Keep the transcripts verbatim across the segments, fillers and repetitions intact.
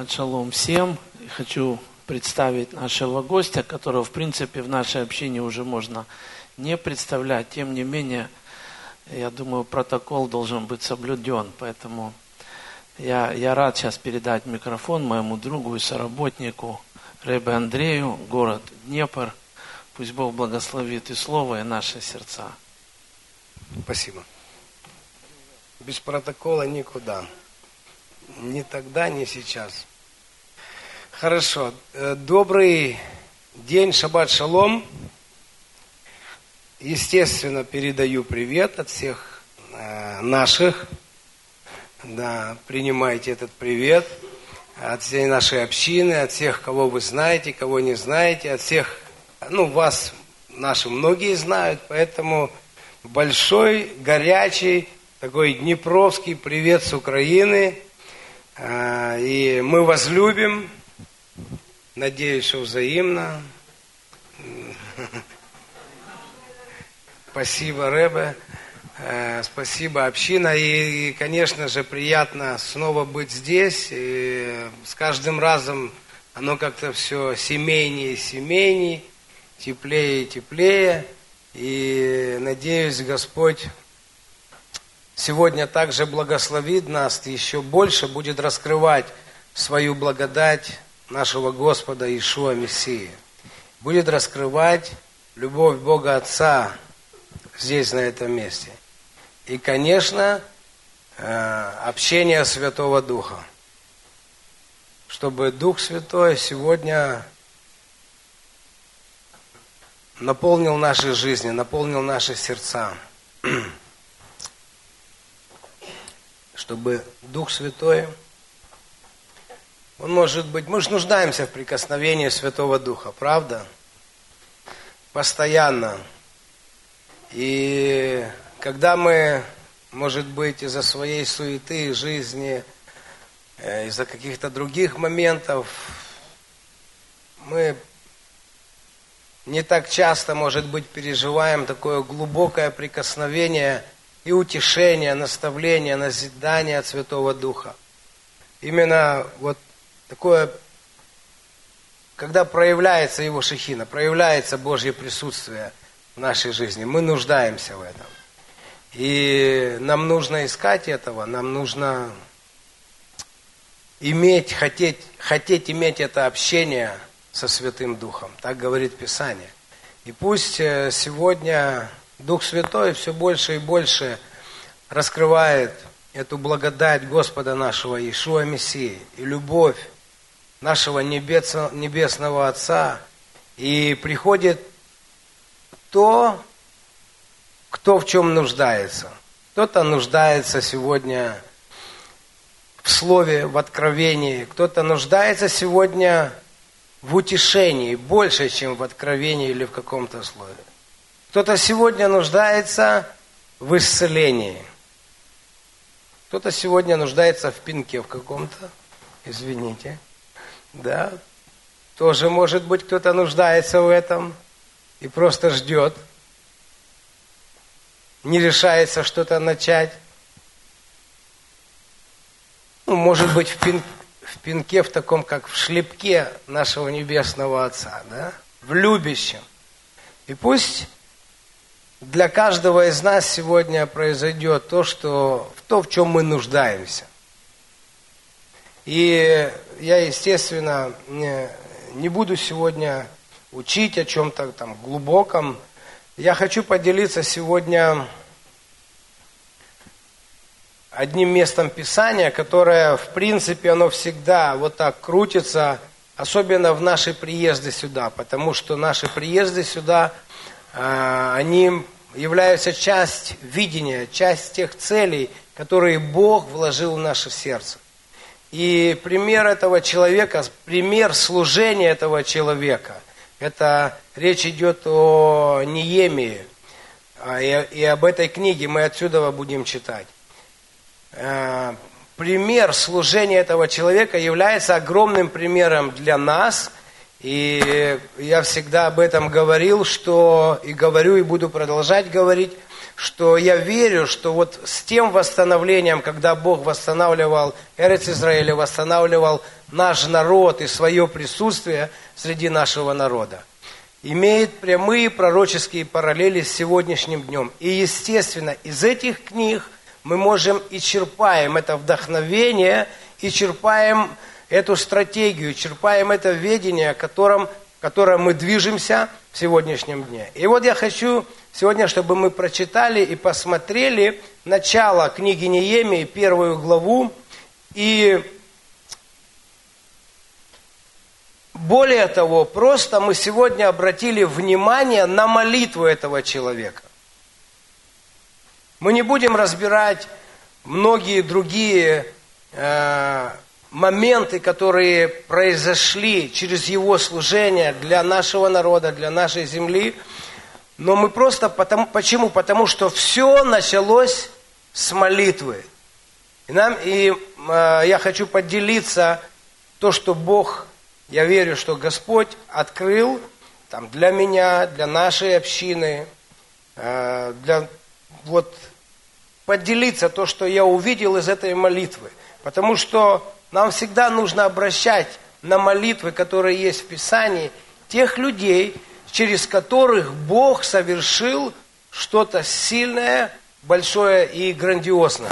Шаббат шалом всем. Хочу представить нашего гостя, которого, в принципе, в нашей общине уже можно не представлять. Тем не менее, я думаю, протокол должен быть соблюден. Поэтому я, я рад сейчас передать микрофон моему другу и соработнику Ребе Андрею, город Днепр. Пусть Бог благословит и слово, и наши сердца. Спасибо. Без протокола никуда. Ни тогда, ни сейчас. Хорошо. Добрый день, шаббат шалом. Естественно, передаю привет от всех э, наших. Да, принимайте этот привет от всей нашей общины, от всех, кого вы знаете, кого не знаете, от всех, ну, вас наши многие знают, поэтому большой, горячий, такой днепровский привет с Украины. И мы вас любим. Надеюсь, что взаимно. Спасибо, Ребе. Спасибо, община. И, конечно же, приятно снова быть здесь. И с каждым разом оно как-то все семейнее и семейнее, теплее и теплее. И надеюсь, Господь сегодня также благословит нас и еще больше будет раскрывать свою благодать нашего Господа Иешуа Мессии. Будет раскрывать любовь Бога Отца здесь, на этом месте. И, конечно, общение Святого Духа. Чтобы Дух Святой сегодня наполнил наши жизни, наполнил наши сердца. Чтобы Дух Святой, Он может быть, мы же нуждаемся в прикосновении Святого Духа, правда? Постоянно. И когда мы, может быть, из-за своей суеты жизни, из-за каких-то других моментов, мы не так часто, может быть, переживаем такое глубокое прикосновение и утешение, наставление, назидание от Святого Духа. Именно вот такое, когда проявляется Его шехина, проявляется Божье присутствие в нашей жизни, мы нуждаемся в этом. И нам нужно искать этого, нам нужно иметь, хотеть, хотеть иметь это общение со Святым Духом. Так говорит Писание. И пусть сегодня Дух Святой все больше и больше раскрывает эту благодать Господа нашего Иешуа Мессии и любовь нашего Небесного Отца. И приходит то, кто в чем нуждается. Кто-то нуждается сегодня в Слове, в откровении. Кто-то нуждается сегодня в утешении больше, чем в откровении или в каком-то слове. Кто-то сегодня нуждается в исцелении. Кто-то сегодня нуждается в пинке в каком-то. Извините. Да. Тоже, может быть, кто-то нуждается в этом и просто ждет. Не решается что-то начать. Ну, может быть, в, пин, в пинке, в таком, как в шлепке нашего Небесного Отца. Да? В любящем. И пусть для каждого из нас сегодня произойдет то, что, то, в чем мы нуждаемся. И я, естественно, не, не буду сегодня учить о чем-то там глубоком. Я хочу поделиться сегодня одним местом Писания, которое, в принципе, оно всегда вот так крутится, особенно в наши приезды сюда, потому что наши приезды сюда, они являются частью видения, часть тех целей, которые Бог вложил в наше сердце. И пример этого человека, пример служения этого человека, это речь идет о Неемии, и об этой книге мы отсюда будем читать. Пример служения этого человека является огромным примером для нас. И я всегда об этом говорил, что и говорю, и буду продолжать говорить, что я верю, что вот с тем восстановлением, когда Бог восстанавливал Эрец Израиля, восстанавливал наш народ и свое присутствие среди нашего народа, имеет прямые пророческие параллели с сегодняшним днем. И, естественно, из этих книг мы можем и черпаем это вдохновение, и черпаем эту стратегию, черпаем это видение, которым, которым мы движемся в сегодняшнем дне. И вот я хочу сегодня, чтобы мы прочитали и посмотрели начало книги Неемии, первую главу. И более того, просто мы сегодня обратили внимание на молитву этого человека. Мы не будем разбирать многие другие э, моменты, которые произошли через его служение для нашего народа, для нашей земли. Но мы просто потому, почему? Потому что все началось с молитвы. И, нам, и э, я хочу поделиться то, что Бог, я верю, что Господь открыл там, для меня, для нашей общины, э, для вот поделиться то, что я увидел из этой молитвы. Потому что нам всегда нужно обращать на молитвы, которые есть в Писании, тех людей, через которых Бог совершил что-то сильное, большое и грандиозное.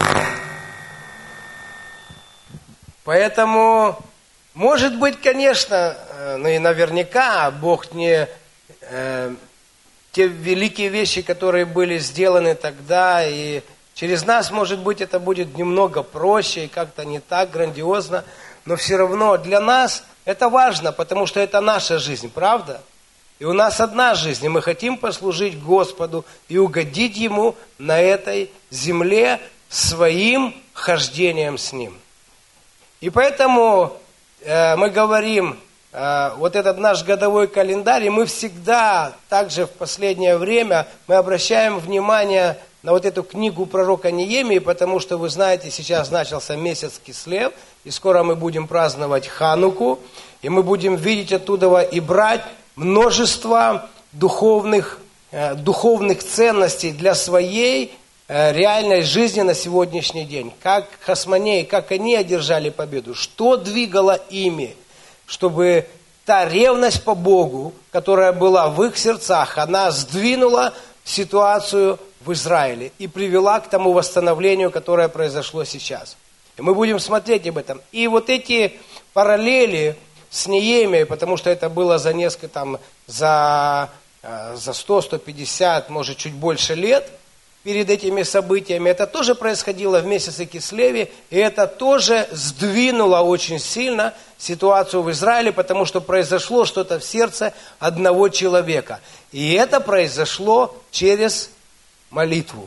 Поэтому, может быть, конечно, ну и наверняка Бог не... Э, те великие вещи, которые были сделаны тогда, и через нас, может быть, это будет немного проще и как-то не так грандиозно, но все равно для нас это важно, потому что это наша жизнь, правда? И у нас одна жизнь, и мы хотим послужить Господу и угодить Ему на этой земле своим хождением с Ним. И поэтому э, мы говорим, э, вот этот наш годовой календарь, и мы всегда, также в последнее время, мы обращаем внимание на вот эту книгу пророка Неемии, потому что, вы знаете, сейчас начался месяц Кислев, и скоро мы будем праздновать Хануку, и мы будем видеть оттуда и брать множество духовных, э, духовных ценностей для своей э, реальной жизни на сегодняшний день. Как хасмонеи, как они одержали победу, что двигало ими, чтобы та ревность по Богу, которая была в их сердцах, она сдвинула ситуацию в Израиле и привела к тому восстановлению, которое произошло сейчас. И мы будем смотреть об этом. И вот эти параллели с Неемией, потому что это было за несколько, там, за, за сто - сто пятьдесят, может, чуть больше лет перед этими событиями, это тоже происходило в месяце Кислеве, и это тоже сдвинуло очень сильно ситуацию в Израиле, потому что произошло что-то в сердце одного человека. И это произошло через молитву.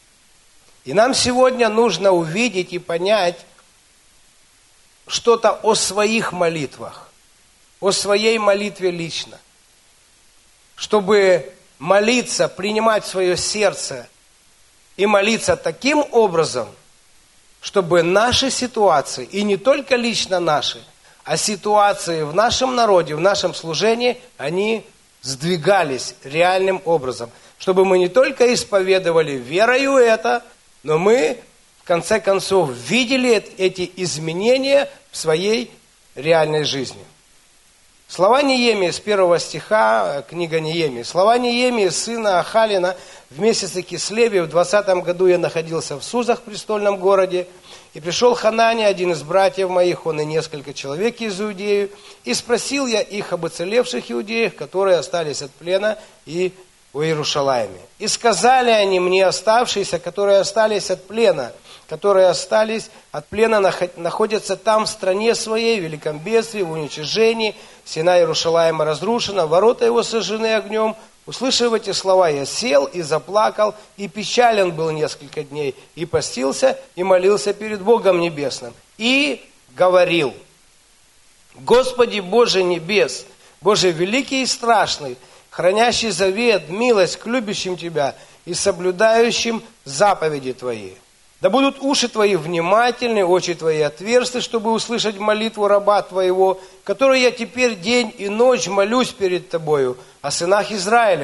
И нам сегодня нужно увидеть и понять что-то о своих молитвах, о своей молитве лично. Чтобы молиться, принимать в свое сердце и молиться таким образом, чтобы наши ситуации, и не только лично наши, а ситуации в нашем народе, в нашем служении, они сдвигались реальным образом. Чтобы мы не только исповедовали верою это, но мы, в конце концов, видели эти изменения в своей реальной жизни. Слова Неемии с первого стиха, книга Неемии. Слова Неемии, сына Ахалина, в месяце Кислеве, в двадцатом году я находился в Сузах, престольном городе, и пришел Ханания, один из братьев моих, он и несколько человек из Иудеи, и спросил я их об уцелевших иудеях, которые остались от плена и в Иерушалайме. И сказали они мне, оставшиеся, которые остались от плена, которые остались от плена, находятся там в стране своей, в великом бедствии, в уничижении, стена Иерушалайма разрушена, ворота его сожжены огнем. Услышав эти слова, я сел и заплакал, и печален был несколько дней, и постился, и молился перед Богом Небесным. И говорил: Господи Боже небес, Боже великий и страшный, хранящий завет, милость к любящим Тебя и соблюдающим заповеди Твои. Да будут уши Твои внимательны, очи Твои отверсты, чтобы услышать молитву раба Твоего, которую я теперь день и ночь молюсь перед Тобою о сынах Израилевых,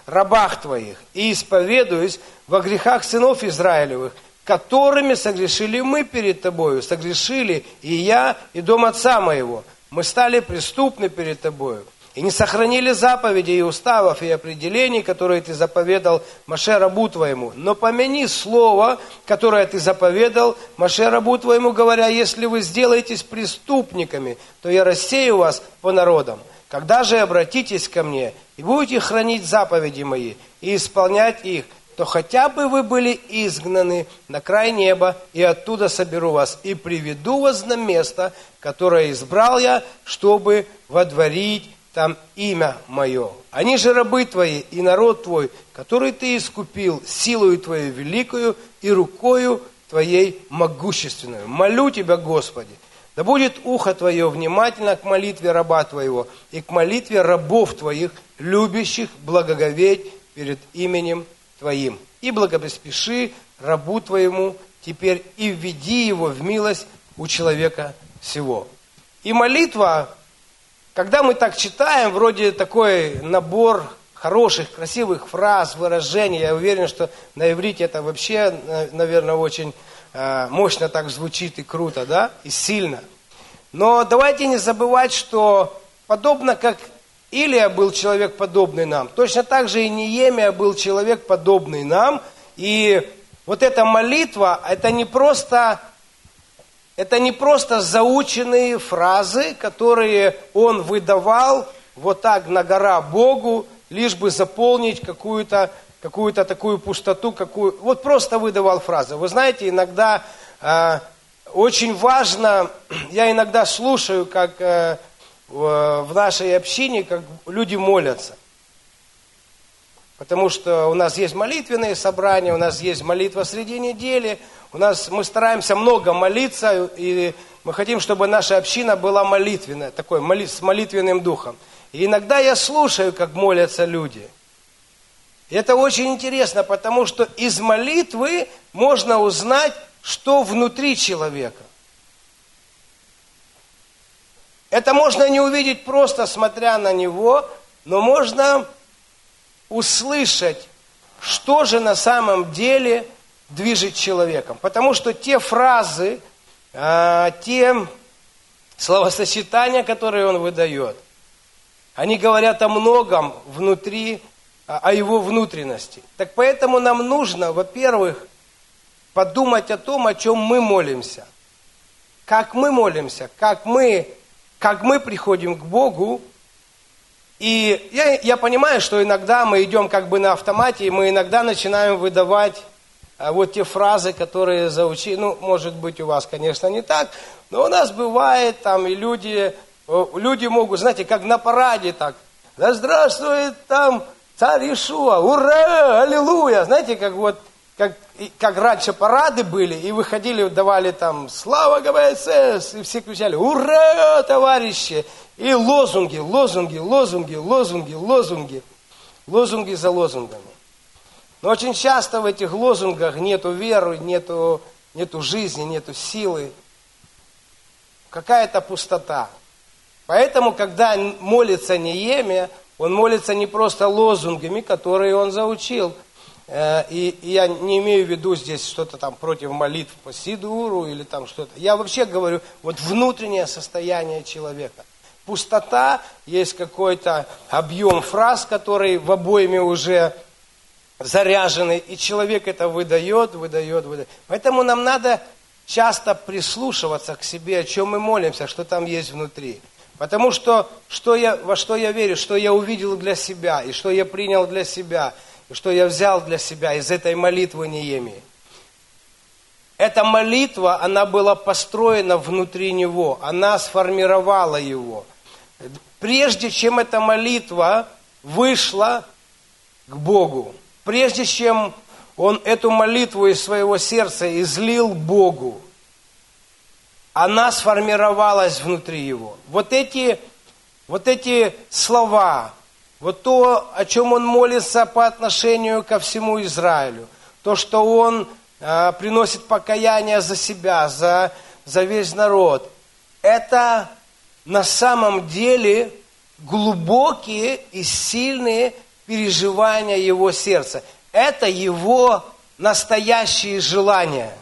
рабах Твоих и исповедуюсь во грехах сынов Израилевых, которыми согрешили мы перед Тобою, согрешили и я, и дом отца моего. Мы стали преступны перед Тобою, и не сохранили заповедей и уставов и определений, которые Ты заповедал Моше рабу Твоему. Но помяни слово, которое Ты заповедал Моше рабу Твоему, говоря, если вы сделаетесь преступниками, то я рассею вас по народам. Когда же обратитесь ко мне и будете хранить заповеди мои и исполнять их, то хотя бы вы были изгнаны на край неба, и оттуда соберу вас, и приведу вас на место, которое избрал я, чтобы водворить там имя мое. Они же рабы твои и народ твой, который ты искупил силою твоей великою и рукою твоей могущественную. Молю тебя, Господи, да будет ухо твое внимательно к молитве раба твоего и к молитве рабов твоих, любящих благоговеть перед именем Твоим. И благопоспеши рабу Твоему теперь и введи его в милость у человека всего. И молитва, когда мы так читаем, вроде такой набор хороших, красивых фраз, выражений, я уверен, что на иврите это вообще, наверное, очень мощно так звучит и круто, да, и сильно. Но давайте не забывать, что подобно как Илия был человек, подобный нам, точно так же и Неемия был человек, подобный нам. И вот эта молитва, это не просто, это не просто заученные фразы, которые он выдавал вот так на гора Богу, лишь бы заполнить какую-то, какую-то такую пустоту, какую... Вот просто выдавал фразы. Вы знаете, иногда э, очень важно, я иногда слушаю, как... Э, в нашей общине, как люди молятся. Потому что у нас есть молитвенные собрания, у нас есть молитва среди недели, у нас, мы стараемся много молиться, и мы хотим, чтобы наша община была молитвенная, такой, моли, с молитвенным духом. И иногда я слушаю, как молятся люди. И это очень интересно, потому что из молитвы можно узнать, что внутри человека. Это можно не увидеть просто смотря на него, но можно услышать, что же на самом деле движет человеком. Потому что те фразы, те словосочетания, которые он выдает, они говорят о многом внутри, о его внутренности. Так поэтому нам нужно, во-первых, подумать о том, о чем мы молимся. Как мы молимся, как мы... Как мы приходим к Богу, и я, я понимаю, что иногда мы идем как бы на автомате, и мы иногда начинаем выдавать а, вот те фразы, которые заучили. Ну, может быть, у вас, конечно, не так, но у нас бывает там, и люди, люди могут, знаете, как на параде так, да здравствует там царь Иешуа, ура, аллилуйя, знаете, как вот, как, как раньше парады были, и выходили, давали там «Слава ГБСС!» и все кричали «Ура, товарищи!» И лозунги, лозунги, лозунги, лозунги, лозунги, лозунги за лозунгами. Но очень часто в этих лозунгах нету веры, нету, нету жизни, нету силы. Какая-то пустота. Поэтому, когда молится Неемия, он молится не просто лозунгами, которые он заучил. И, и я не имею в виду здесь что-то там против молитв по Сидуру или там что-то. Я вообще говорю, вот внутреннее состояние человека. Пустота, есть какой-то объем фраз, который в обойме уже заряжены, и человек это выдает, выдает, выдает. Поэтому нам надо часто прислушиваться к себе, о чем мы молимся, что там есть внутри. Потому что, что я, во что я верю, что я увидел для себя, и что я принял для себя, и что я взял для себя из этой молитвы Неемии. Эта молитва, она была построена внутри него, она сформировала его. Прежде чем эта молитва вышла к Богу, прежде чем он эту молитву из своего сердца излил Богу, она сформировалась внутри его. Вот эти, вот эти слова, вот то, о чем он молится по отношению ко всему Израилю, то, что он э, приносит покаяние за себя, за, за весь народ, это на самом деле глубокие и сильные переживания его сердца. Это его настоящие желания.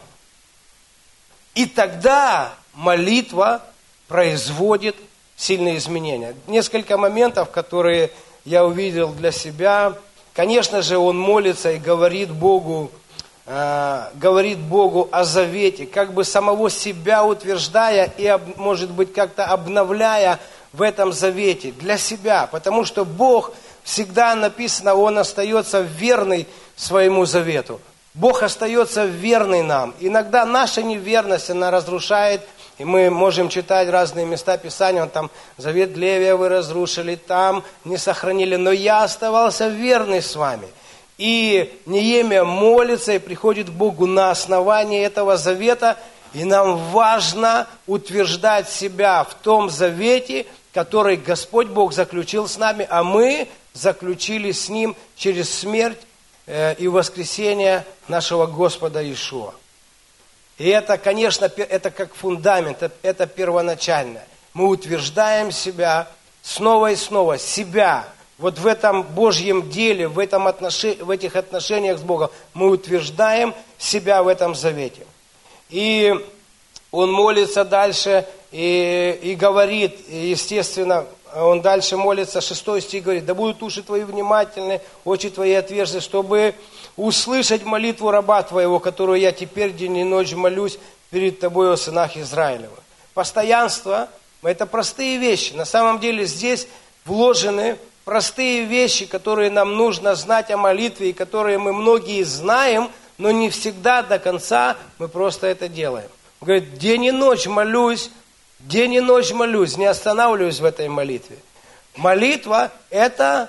И тогда молитва производит сильные изменения. Несколько моментов, которые я увидел для себя. Конечно же, он молится и говорит Богу, э, говорит Богу о завете, как бы самого себя утверждая и, может быть, как-то обновляя в этом завете для себя. Потому что Бог всегда написано, Он остается верный своему завету. Бог остается верный нам. Иногда наша неверность, она разрушает. И мы можем читать разные места Писания, он там, завет Левия вы разрушили, там не сохранили, но я оставался верный с вами. И Неемия молится и приходит к Богу на основании этого завета, и нам важно утверждать себя в том завете, который Господь Бог заключил с нами, а мы заключили с Ним через смерть э, и воскресение нашего Господа Иешуа. И это, конечно, это как фундамент, это первоначальное. Мы утверждаем себя снова и снова, себя. Вот в этом Божьем деле, в, этом отношении, в этих отношениях с Богом мы утверждаем себя в этом завете. И он молится дальше и, и говорит, естественно, он дальше молится, шестой стих говорит, да будут уши твои внимательны, очи твои отверзты, чтобы услышать молитву раба твоего, которую я теперь день и ночь молюсь перед тобой, о сынах Израилевых. Постоянство – это простые вещи. На самом деле здесь вложены простые вещи, которые нам нужно знать о молитве, и которые мы многие знаем, но не всегда до конца мы просто это делаем. Он говорит, день и ночь молюсь, день и ночь молюсь, не останавливаюсь в этой молитве. Молитва – это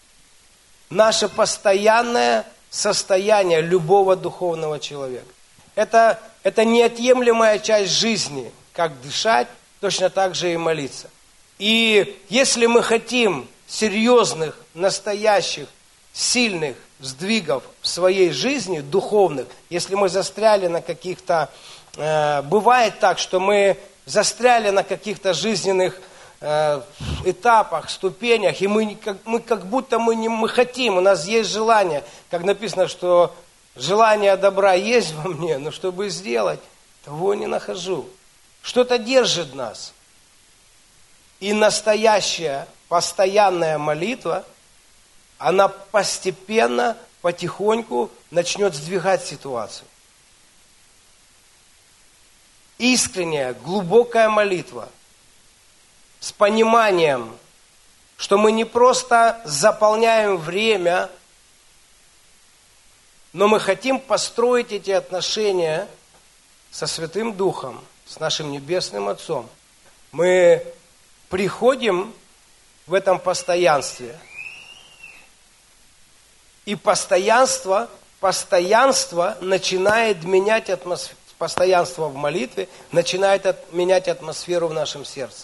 наше постоянное состояние любого духовного человека. Это, это неотъемлемая часть жизни, как дышать, точно так же и молиться. И если мы хотим серьезных, настоящих, сильных сдвигов в своей жизни, духовных, если мы застряли на каких-то, э, бывает так, что мы застряли на каких-то жизненных э, этапах, ступенях, и мы как, мы как будто мы не мы хотим, у нас есть желание, как написано, что желание добра есть во мне, но чтобы сделать, того не нахожу. Что-то держит нас. И настоящая, постоянная молитва, она постепенно, потихоньку начнет сдвигать ситуацию. Искренняя, глубокая молитва с пониманием, что мы не просто заполняем время, но мы хотим построить эти отношения со Святым Духом, с нашим Небесным Отцом. Мы приходим в этом постоянстве. И постоянство, постоянство начинает менять атмосферу, постоянство в молитве начинает от, менять атмосферу в нашем сердце.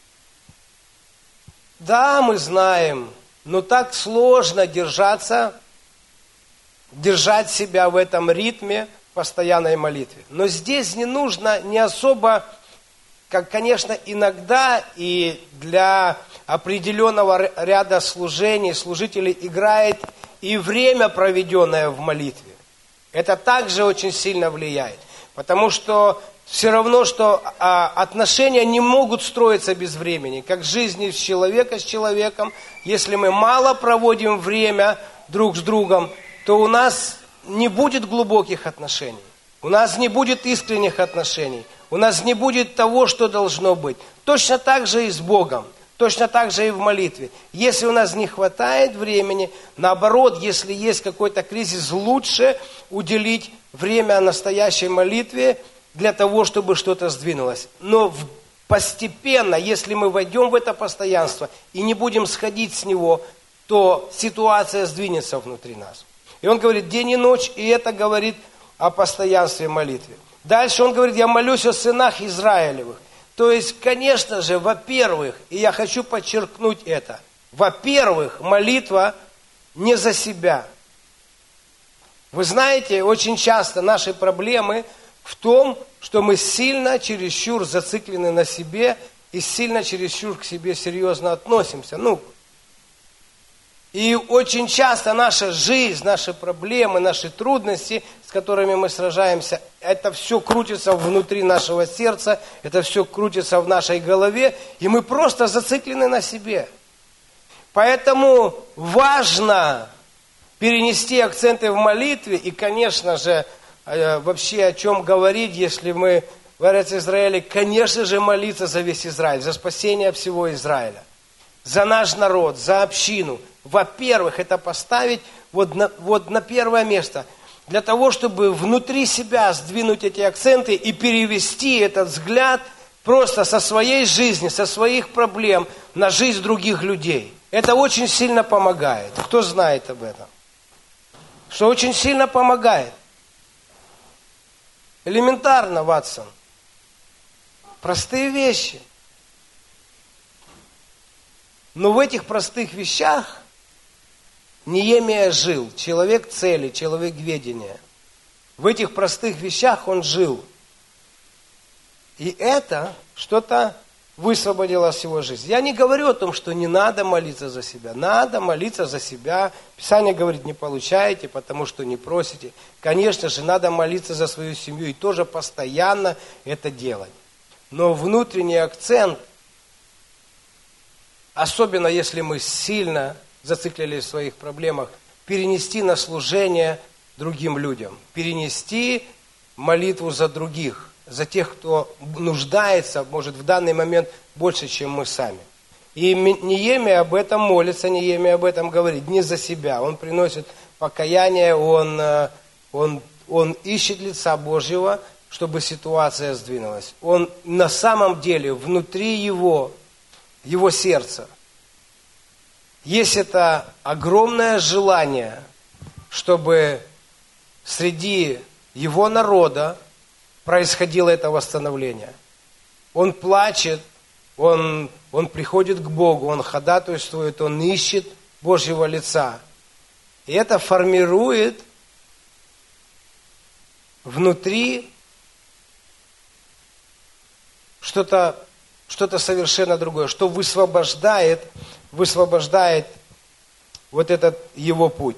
Да, мы знаем, но так сложно держаться, держать себя в этом ритме постоянной молитвы. Но здесь не нужно, не особо, как, конечно, иногда и для определенного ряда служений служителей играет и время, проведенное в молитве. Это также очень сильно влияет. Потому что все равно, что а, отношения не могут строиться без времени. Как жизни человека с человеком. Если мы мало проводим время друг с другом, то у нас не будет глубоких отношений. У нас не будет искренних отношений. У нас не будет того, что должно быть. Точно так же и с Богом. Точно так же и в молитве. Если у нас не хватает времени, наоборот, если есть какой-то кризис, лучше уделить время настоящей молитве для того, чтобы что-то сдвинулось. Но постепенно, если мы войдем в это постоянство и не будем сходить с него, то ситуация сдвинется внутри нас. И он говорит день и ночь, и это говорит о постоянстве молитвы. Дальше он говорит, я молюсь о сынах Израилевых. То есть, конечно же, во-первых, и я хочу подчеркнуть это, во-первых, молитва не за себя. Вы знаете, очень часто наши проблемы в том, что мы сильно чересчур зациклены на себе и сильно чересчур к себе серьезно относимся. Ну, И очень часто наша жизнь, наши проблемы, наши трудности, с которыми мы сражаемся, это все крутится внутри нашего сердца, это все крутится в нашей голове, и мы просто зациклены на себе. Поэтому важно перенести акценты в молитве, и, конечно же, вообще о чем говорить, если мы в Эрец-Израиле, конечно же, молиться за весь Израиль, за спасение всего Израиля, за наш народ, за общину. Во-первых, это поставить вот на, вот на первое место, для того, чтобы внутри себя сдвинуть эти акценты и перевести этот взгляд просто со своей жизни, со своих проблем на жизнь других людей. Это очень сильно помогает. Кто знает об этом? Что очень сильно помогает. Элементарно, Ватсон. Простые вещи. Но в этих простых вещах Неемия жил, человек цели, человек ведения. В этих простых вещах он жил. И это что-то высвободило с его жизни. Я не говорю о том, что не надо молиться за себя. Надо молиться за себя. Писание говорит, не получаете, потому что не просите. Конечно же, надо молиться за свою семью и тоже постоянно это делать. Но внутренний акцент, особенно если мы сильно зациклились в своих проблемах, перенести на служение другим людям, перенести молитву за других, за тех, кто нуждается, может, в данный момент больше, чем мы сами. И Неемия об этом молится, Неемия об этом говорит, не за себя. Он приносит покаяние, он, он, он ищет лица Божьего, чтобы ситуация сдвинулась. Он на самом деле внутри его, его сердца, есть это огромное желание, чтобы среди его народа происходило это восстановление. Он плачет, он, он приходит к Богу, он ходатайствует, он ищет Божьего лица. И это формирует внутри что-то, что-то совершенно другое, что высвобождает высвобождает вот этот его путь.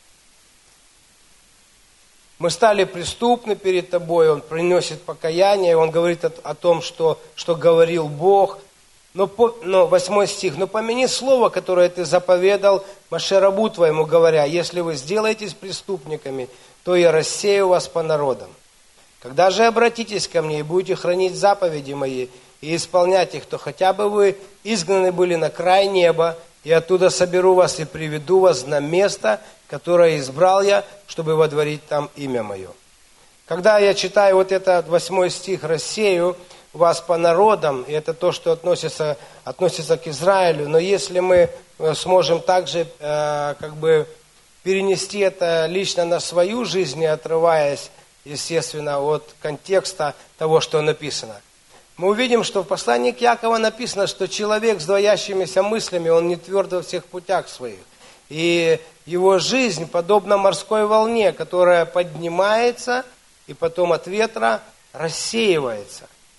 Мы стали преступны перед тобой, он приносит покаяние, он говорит о, о том, что, что говорил Бог. Но, по, но восьмой стих, но помяни слово, которое ты заповедал Моше рабу твоему, говоря, если вы сделаетесь преступниками, то я рассею вас по народам. Когда же обратитесь ко мне и будете хранить заповеди мои и исполнять их, то хотя бы вы изгнаны были на край неба, и оттуда соберу вас и приведу вас на место, которое избрал я, чтобы водворить там имя мое. Когда я читаю вот этот восьмой стих, рассею вас по народам, и это то, что относится, относится к Израилю, но если мы сможем также э, как бы перенести это лично на свою жизнь, не отрываясь, естественно, от контекста того, что написано, мы увидим, что в послании к Якову написано, что человек с двоящимися мыслями, он не тверд во всех путях своих. И его жизнь подобна морской волне, которая поднимается и потом от ветра рассеивается.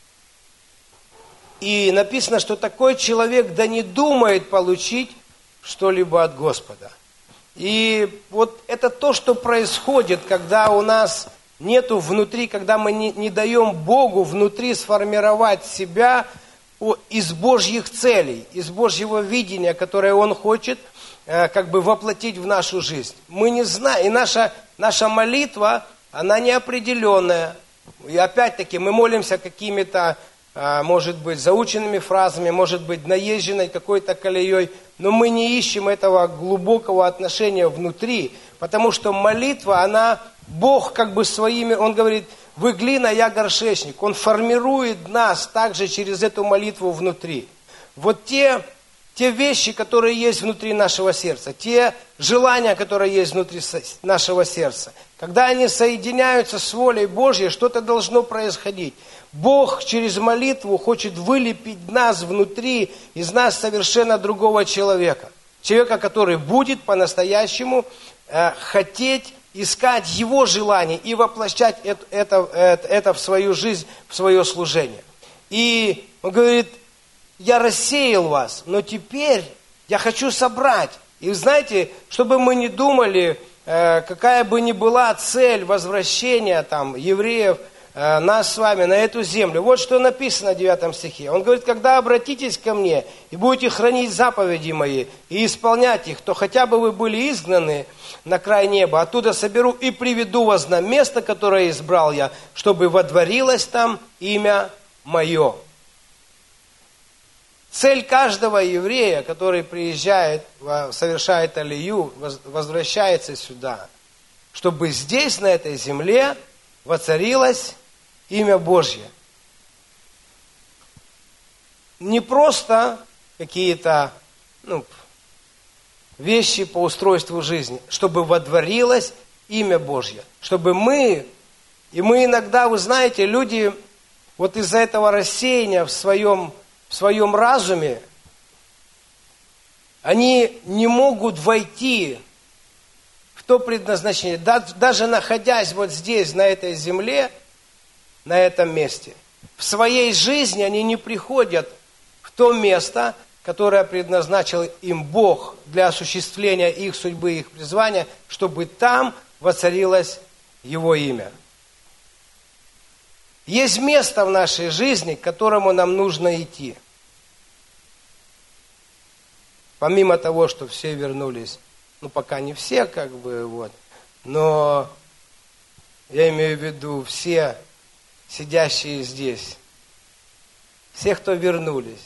И написано, что такой человек да не думает получить что-либо от Господа. И вот это то, что происходит, когда у нас нету внутри, когда мы не, не даем Богу внутри сформировать себя из Божьих целей, из Божьего видения, которое Он хочет э, как бы воплотить в нашу жизнь. Мы не знаем, и наша, наша молитва, она неопределенная. И опять-таки мы молимся какими-то, э, может быть, заученными фразами, может быть, наезженной какой-то колеей, но мы не ищем этого глубокого отношения внутри, потому что молитва, она... Бог как бы своими, Он говорит, вы глина, я горшечник. Он формирует нас также через эту молитву внутри. Вот те, те вещи, которые есть внутри нашего сердца, те желания, которые есть внутри нашего сердца, когда они соединяются с волей Божьей, что-то должно происходить. Бог через молитву хочет вылепить нас внутри, из нас совершенно другого человека. Человека, который будет по-настоящему э, хотеть искать Его желание и воплощать это, это, это, это в свою жизнь, в свое служение. И Он говорит, я рассеял вас, но теперь я хочу собрать. И знаете, чтобы мы не думали, какая бы ни была цель возвращения там, евреев, нас с вами на эту землю. Вот что написано в девятом стихе. Он говорит, когда обратитесь ко мне и будете хранить заповеди мои и исполнять их, то хотя бы вы были изгнаны на край неба, оттуда соберу и приведу вас на место, которое избрал я, чтобы водворилось там имя мое. Цель каждого еврея, который приезжает, совершает алию, возвращается сюда, чтобы здесь, на этой земле, воцарилось имя Божье. Не просто какие-то ну, вещи по устройству жизни, чтобы водворилось имя Божье. Чтобы мы, и мы иногда, вы знаете, люди вот из-за этого рассеяния в своем, в своем разуме, они не могут войти в то предназначение. Даже находясь вот здесь, на этой земле, на этом месте, в своей жизни они не приходят в то место, которое предназначил им Бог для осуществления их судьбы, их призвания, чтобы там воцарилось Его имя. Есть место в нашей жизни, к которому нам нужно идти. Помимо того, что все вернулись, ну пока не все, как бы, вот, но я имею в виду все сидящие здесь, все, кто вернулись.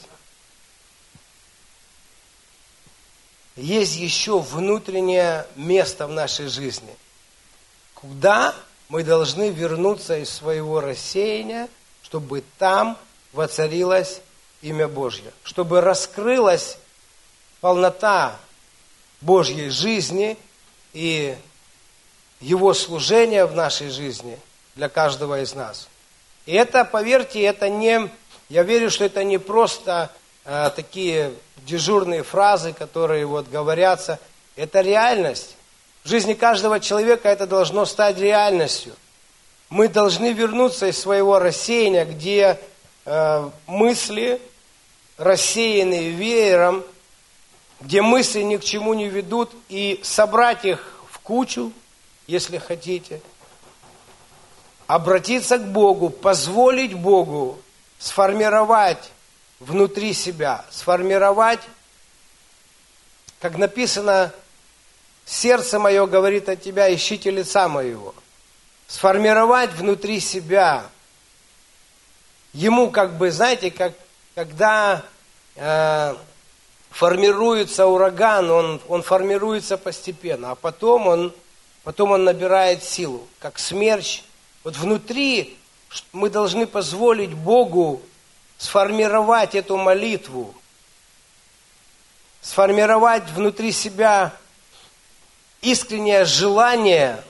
Есть еще внутреннее место в нашей жизни, куда мы должны вернуться из своего рассеяния, чтобы там воцарилось имя Божье, чтобы раскрылась полнота Божьей жизни и Его служения в нашей жизни для каждого из нас. И это, поверьте, это не, я верю, что это не просто э, такие дежурные фразы, которые вот говорятся. Это реальность. В жизни каждого человека это должно стать реальностью. Мы должны вернуться из своего рассеяния, где э, мысли, рассеянные веером, где мысли ни к чему не ведут, и собрать их в кучу, если хотите, обратиться к Богу, позволить Богу сформировать внутри себя, сформировать, как написано, сердце мое говорит от тебя, ищите лица моего. Сформировать внутри себя. Ему как бы, знаете, как, когда э, формируется ураган, он, он формируется постепенно, а потом он, потом он набирает силу, как смерч. Вот внутри мы должны позволить Богу сформировать эту молитву, сформировать внутри себя искреннее желание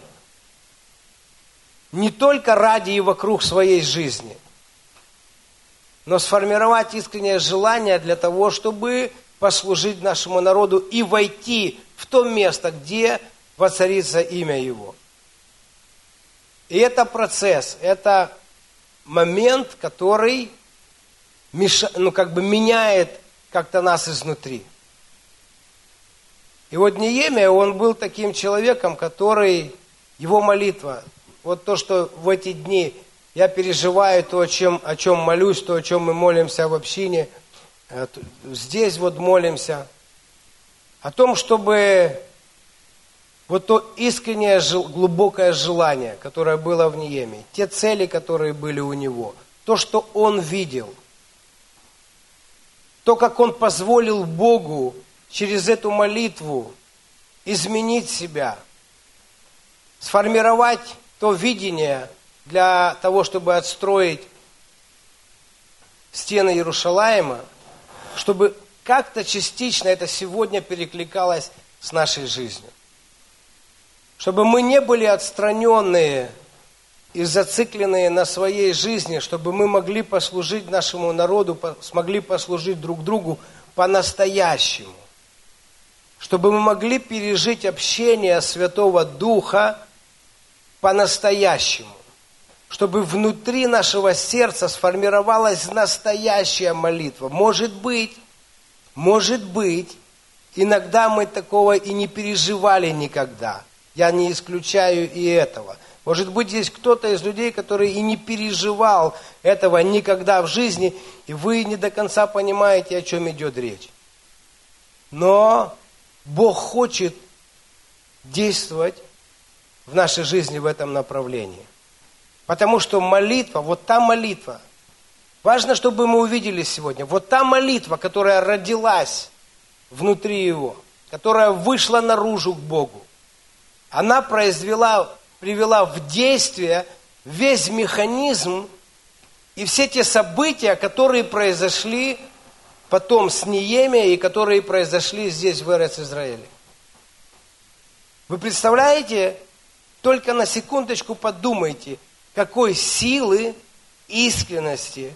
не только ради и вокруг своей жизни, но сформировать искреннее желание для того, чтобы послужить нашему народу и войти в то место, где воцарится имя Его. И это процесс, это момент, который меша, ну, как бы меняет как-то нас изнутри. И вот Неемия, он был таким человеком, который, его молитва, вот то, что в эти дни я переживаю, то, о чем, о чем молюсь, то, о чем мы молимся в общине, здесь вот молимся, о том, чтобы вот то искреннее, глубокое желание, которое было в Неемии, те цели, которые были у него, то, что он видел, то, как он позволил Богу через эту молитву изменить себя, сформировать то видение для того, чтобы отстроить стены Иерусалима, чтобы как-то частично это сегодня перекликалось с нашей жизнью. Чтобы мы не были отстраненные и зацикленные на своей жизни, чтобы мы могли послужить нашему народу, смогли послужить друг другу по-настоящему. Чтобы мы могли пережить общение Святого Духа по-настоящему. Чтобы внутри нашего сердца сформировалась настоящая молитва. Может быть, может быть, иногда мы такого и не переживали никогда. Я не исключаю и этого. Может быть, есть кто-то из людей, который и не переживал этого никогда в жизни, и вы не до конца понимаете, о чем идет речь. Но Бог хочет действовать в нашей жизни в этом направлении. Потому что молитва, вот та молитва, важно, чтобы мы увидели сегодня, вот та молитва, которая родилась внутри его, которая вышла наружу к Богу, она произвела, привела в действие весь механизм и все те события, которые произошли потом с Неемией и которые произошли здесь, в Эрец-Израиле. Вы представляете, только на секундочку подумайте, какой силы, искренности,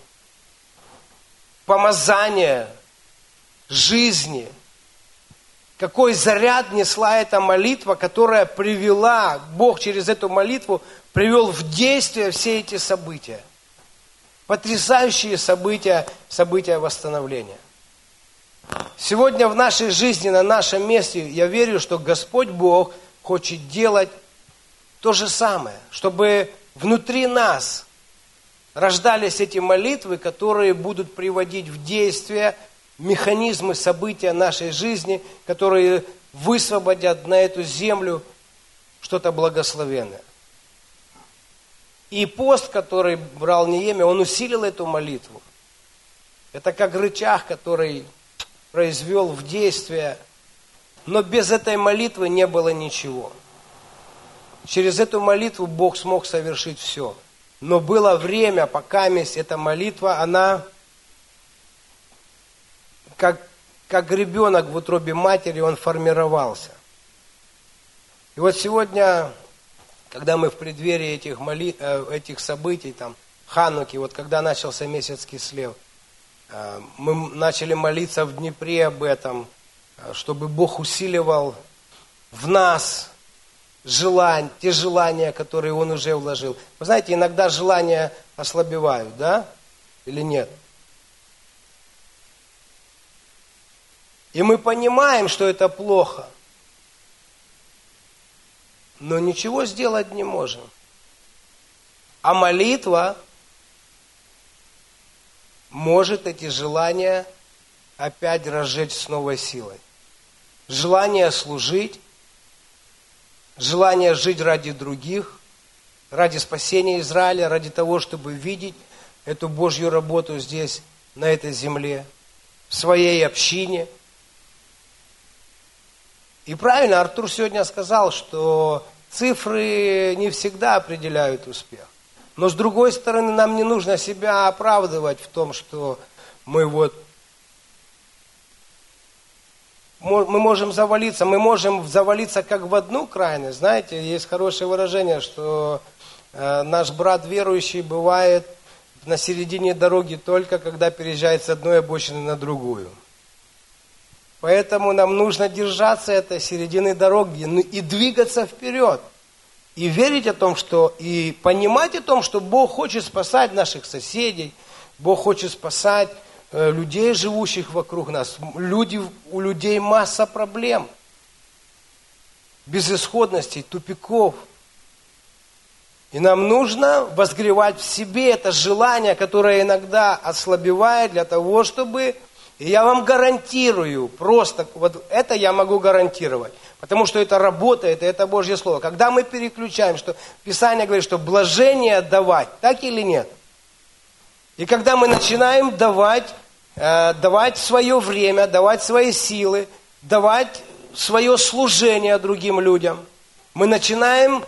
помазания, жизни, какой заряд несла эта молитва, которая привела, Бог через эту молитву привел в действие все эти события. Потрясающие события, события восстановления. Сегодня в нашей жизни, на нашем месте, я верю, что Господь Бог хочет делать то же самое, чтобы внутри нас рождались эти молитвы, которые будут приводить в действие механизмы события нашей жизни, которые высвободят на эту землю что-то благословенное. И пост, который брал Неемия, он усилил эту молитву. Это как рычаг, который произвел в действие, но без этой молитвы не было ничего. Через эту молитву Бог смог совершить все. Но было время, пока эта молитва, она как, как ребенок в утробе матери, он формировался. И вот сегодня, когда мы в преддверии этих, моли, этих событий, там, Хануки, вот когда начался месяц Кислев, мы начали молиться в Днепре об этом, чтобы Бог усиливал в нас желания, те желания, которые Он уже вложил. Вы знаете, иногда желания ослабевают, да? Или нет? И мы понимаем, что это плохо. Но ничего сделать не можем. А молитва может эти желания опять разжечь с новой силой. Желание служить, желание жить ради других, ради спасения Израиля, ради того, чтобы видеть эту Божью работу здесь, на этой земле, в своей общине. И правильно Артур сегодня сказал, что цифры не всегда определяют успех. Но с другой стороны, нам не нужно себя оправдывать в том, что мы вот мы можем завалиться, мы можем завалиться как в одну крайность. Знаете, есть хорошее выражение, что э, наш брат верующий бывает на середине дороги только когда переезжает с одной обочины на другую. Поэтому нам нужно держаться этой середины дороги и двигаться вперед. И верить о том, что, и понимать о том, что Бог хочет спасать наших соседей, Бог хочет спасать э, людей, живущих вокруг нас. Люди, у людей масса проблем, безысходностей, тупиков. И нам нужно возгревать в себе это желание, которое иногда ослабевает для того, чтобы... И я вам гарантирую, просто вот это я могу гарантировать, потому что это работает, и это Божье Слово. Когда мы переключаем, что Писание говорит, что блажение давать, так или нет? И когда мы начинаем давать, э, давать свое время, давать свои силы, давать свое служение другим людям, мы начинаем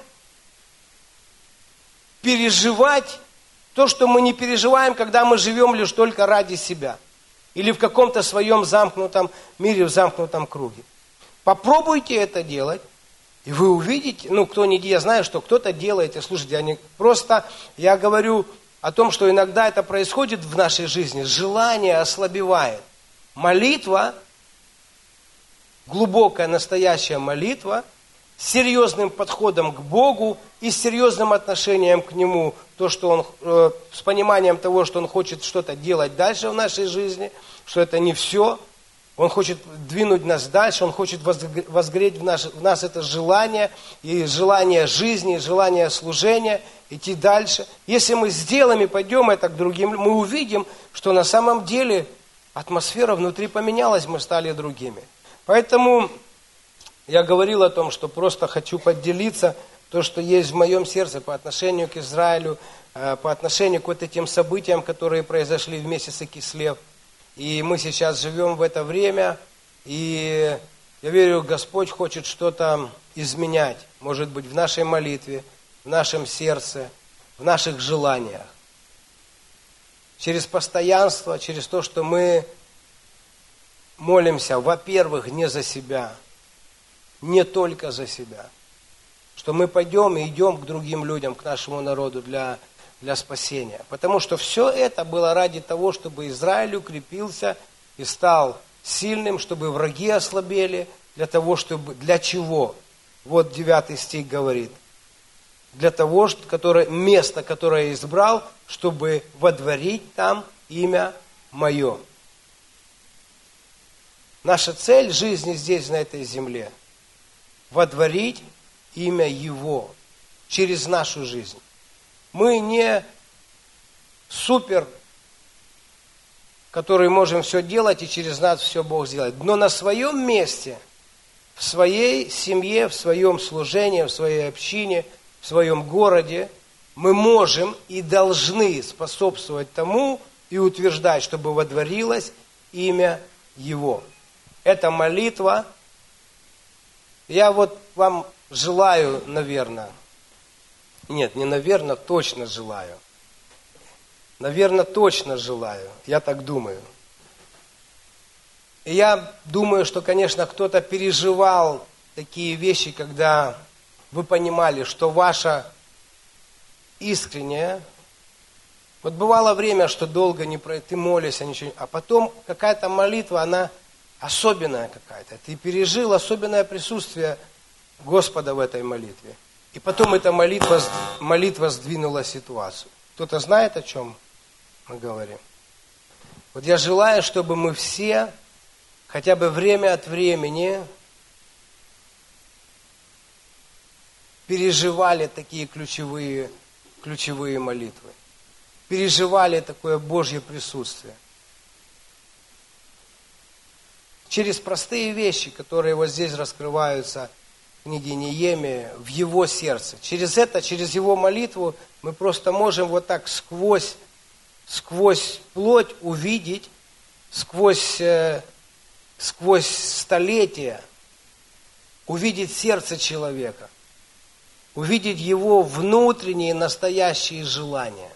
переживать то, что мы не переживаем, когда мы живем лишь только ради себя. Или в каком-то своем замкнутом мире, в замкнутом круге. Попробуйте это делать, и вы увидите, ну, кто не, я знаю, что кто-то делает, и слушайте, они просто, я говорю о том, что иногда это происходит в нашей жизни, желание ослабевает. Молитва, глубокая, настоящая молитва, с серьезным подходом к Богу и с серьезным отношением к Нему, то, что Он, э, с пониманием того, что Он хочет что-то делать дальше в нашей жизни, что это не все, Он хочет двинуть нас дальше, Он хочет возгореть в нас, в нас это желание, и желание жизни, и желание служения, идти дальше. Если мы сделаем и пойдем это к другим, мы увидим, что на самом деле атмосфера внутри поменялась, мы стали другими. Поэтому я говорил о том, что просто хочу поделиться то, что есть в моем сердце по отношению к Израилю, по отношению к вот этим событиям, которые произошли в месяце Кислев. И мы сейчас живем в это время, и я верю, Господь хочет что-то изменять, может быть, в нашей молитве, в нашем сердце, в наших желаниях. Через постоянство, через то, что мы молимся, во-первых, не за себя, не только за себя, что мы пойдем и идем к другим людям, к нашему народу для, для спасения. Потому что все это было ради того, чтобы Израиль укрепился и стал сильным, чтобы враги ослабели, для того, чтобы, для чего? Вот девятый стих говорит. Для того, которое, место, которое я избрал, чтобы водворить там имя мое. Наша цель жизни здесь, на этой земле, водворить имя Его через нашу жизнь. Мы не супер, который можем все делать, и через нас все Бог сделает. Но на своем месте, в своей семье, в своем служении, в своей общине, в своем городе, мы можем и должны способствовать тому и утверждать, чтобы водворилось имя Его. Это молитва. Я вот вам желаю, наверное, нет, не наверное, точно желаю. Наверное, точно желаю, я так думаю. И я думаю, что, конечно, кто-то переживал такие вещи, когда вы понимали, что ваша искренняя, вот бывало время, что долго не про, ты молишься, ничего, а потом какая-то молитва, она особенная какая-то. Ты пережил особенное присутствие Господа в этой молитве. И потом эта молитва, молитва сдвинула ситуацию. Кто-то знает, о чем мы говорим? Вот я желаю, чтобы мы все, хотя бы время от времени, переживали такие ключевые, ключевые молитвы. Переживали такое Божье присутствие. Через простые вещи, которые вот здесь раскрываются в книге Неемии, в его сердце. Через это, через его молитву мы просто можем вот так сквозь, сквозь плоть увидеть, сквозь, э, сквозь столетия увидеть сердце человека, увидеть его внутренние настоящие желания.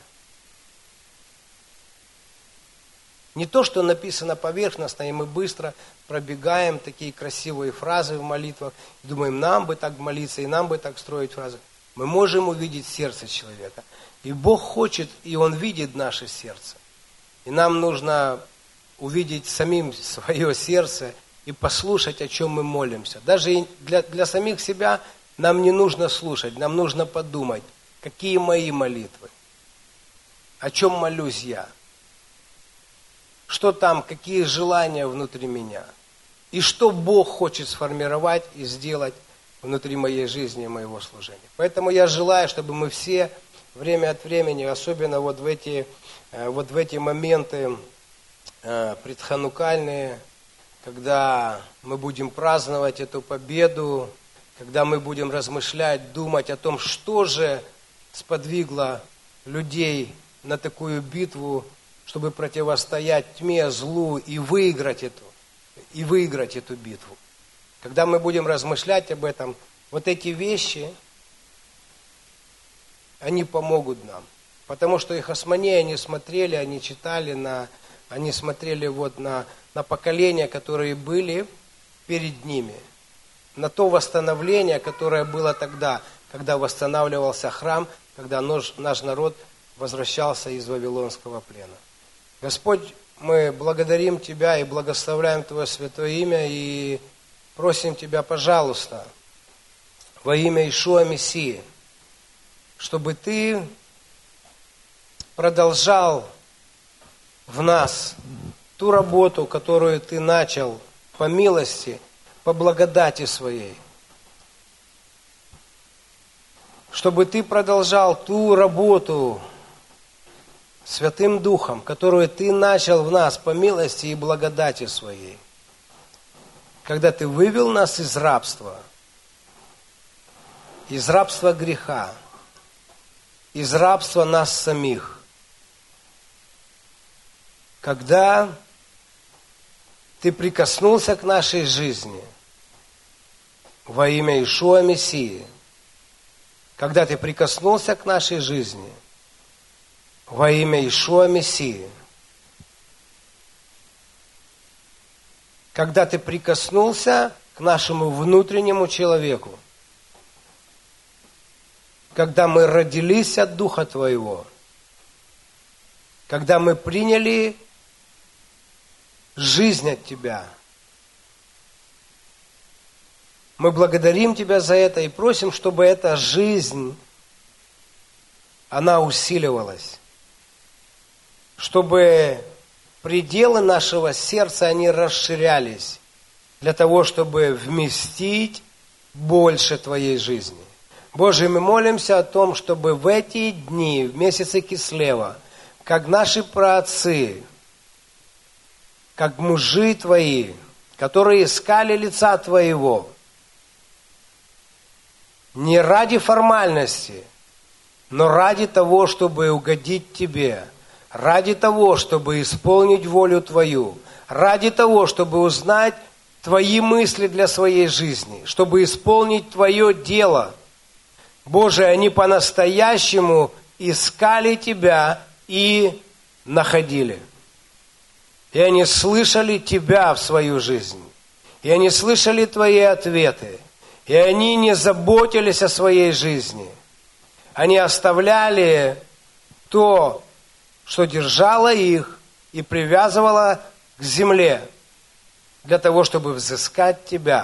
Не то, что написано поверхностно, и мы быстро пробегаем такие красивые фразы в молитвах, и думаем, нам бы так молиться, и нам бы так строить фразы. Мы можем увидеть сердце человека. И Бог хочет, и Он видит наше сердце. И нам нужно увидеть самим свое сердце и послушать, о чем мы молимся. Даже для, для самих себя нам не нужно слушать, нам нужно подумать, какие мои молитвы, о чем молюсь я. Что там, какие желания внутри меня. И что Бог хочет сформировать и сделать внутри моей жизни и моего служения. Поэтому я желаю, чтобы мы все время от времени, особенно вот в эти, вот в эти моменты предханукальные, когда мы будем праздновать эту победу, когда мы будем размышлять, думать о том, что же сподвигло людей на такую битву, чтобы противостоять тьме, злу и выиграть эту, и выиграть эту битву. Когда мы будем размышлять об этом, вот эти вещи, они помогут нам. Потому что их османеи, они смотрели, они читали, на, они смотрели вот на, на поколения, которые были перед ними. На то восстановление, которое было тогда, когда восстанавливался храм, когда наш, наш народ возвращался из Вавилонского плена. Господь, мы благодарим Тебя и благословляем Твое святое имя и просим Тебя, пожалуйста, во имя Иешуа Мессии, чтобы Ты продолжал в нас ту работу, которую Ты начал по милости, по благодати Своей. Чтобы Ты продолжал ту работу Святым Духом, которую Ты начал в нас по милости и благодати Своей. Когда Ты вывел нас из рабства, из рабства греха, из рабства нас самих. Когда Ты прикоснулся к нашей жизни во имя Иешуа Мессии, когда Ты прикоснулся к нашей жизни во имя Иешуа Мессии, когда Ты прикоснулся к нашему внутреннему человеку, когда мы родились от Духа Твоего, когда мы приняли жизнь от Тебя. Мы благодарим Тебя за это и просим, чтобы эта жизнь, она усиливалась. Чтобы пределы нашего сердца, они расширялись для того, чтобы вместить больше Твоей жизни. Боже, мы молимся о том, чтобы в эти дни, в месяце Кислева, как наши праотцы, как мужи Твои, которые искали лица Твоего, не ради формальности, но ради того, чтобы угодить Тебе, ради того, чтобы исполнить волю Твою, ради того, чтобы узнать Твои мысли для своей жизни, чтобы исполнить Твое дело. Боже, они по-настоящему искали Тебя и находили. И они слышали Тебя в свою жизнь. И они слышали Твои ответы. И они не заботились о своей жизни. Они оставляли то, что держало их и привязывало к земле, для того, чтобы взыскать Тебя.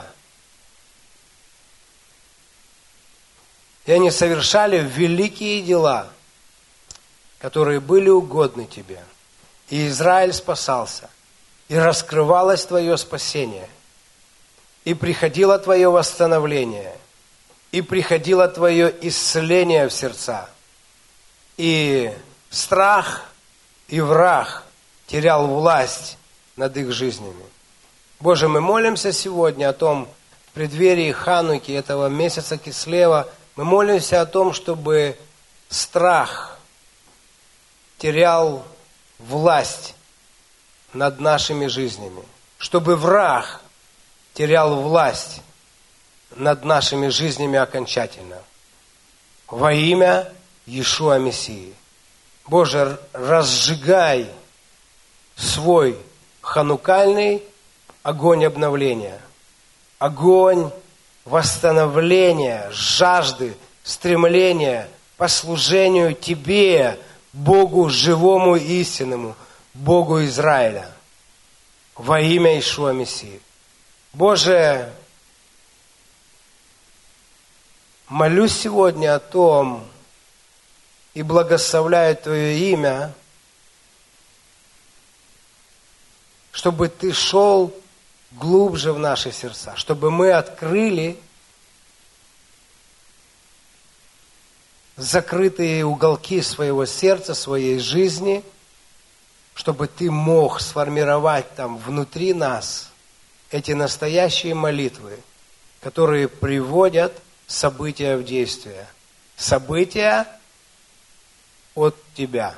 И они совершали великие дела, которые были угодны Тебе. И Израиль спасался, и раскрывалось Твое спасение, и приходило Твое восстановление, и приходило Твое исцеление в сердца. И страх и враг терял власть над их жизнями. Боже, мы молимся сегодня о том, в преддверии Хануки, этого месяца Кислева, мы молимся о том, чтобы страх терял власть над нашими жизнями, чтобы враг терял власть над нашими жизнями окончательно. Во имя Иешуа Мессии. Боже, разжигай свой ханукальный огонь обновления, огонь восстановления, жажды, стремления по служению Тебе, Богу живому и истинному, Богу Израиля, во имя Иешуа Мессии. Боже, молюсь сегодня о том и благословляю Твое имя, чтобы Ты шел глубже в наши сердца, чтобы мы открыли закрытые уголки своего сердца, своей жизни, чтобы Ты мог сформировать там внутри нас эти настоящие молитвы, которые приводят события в действие. События от Тебя.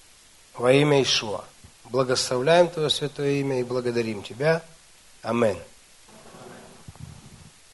Во имя Иешуа. Благословляем Твое святое имя и благодарим Тебя. Аминь.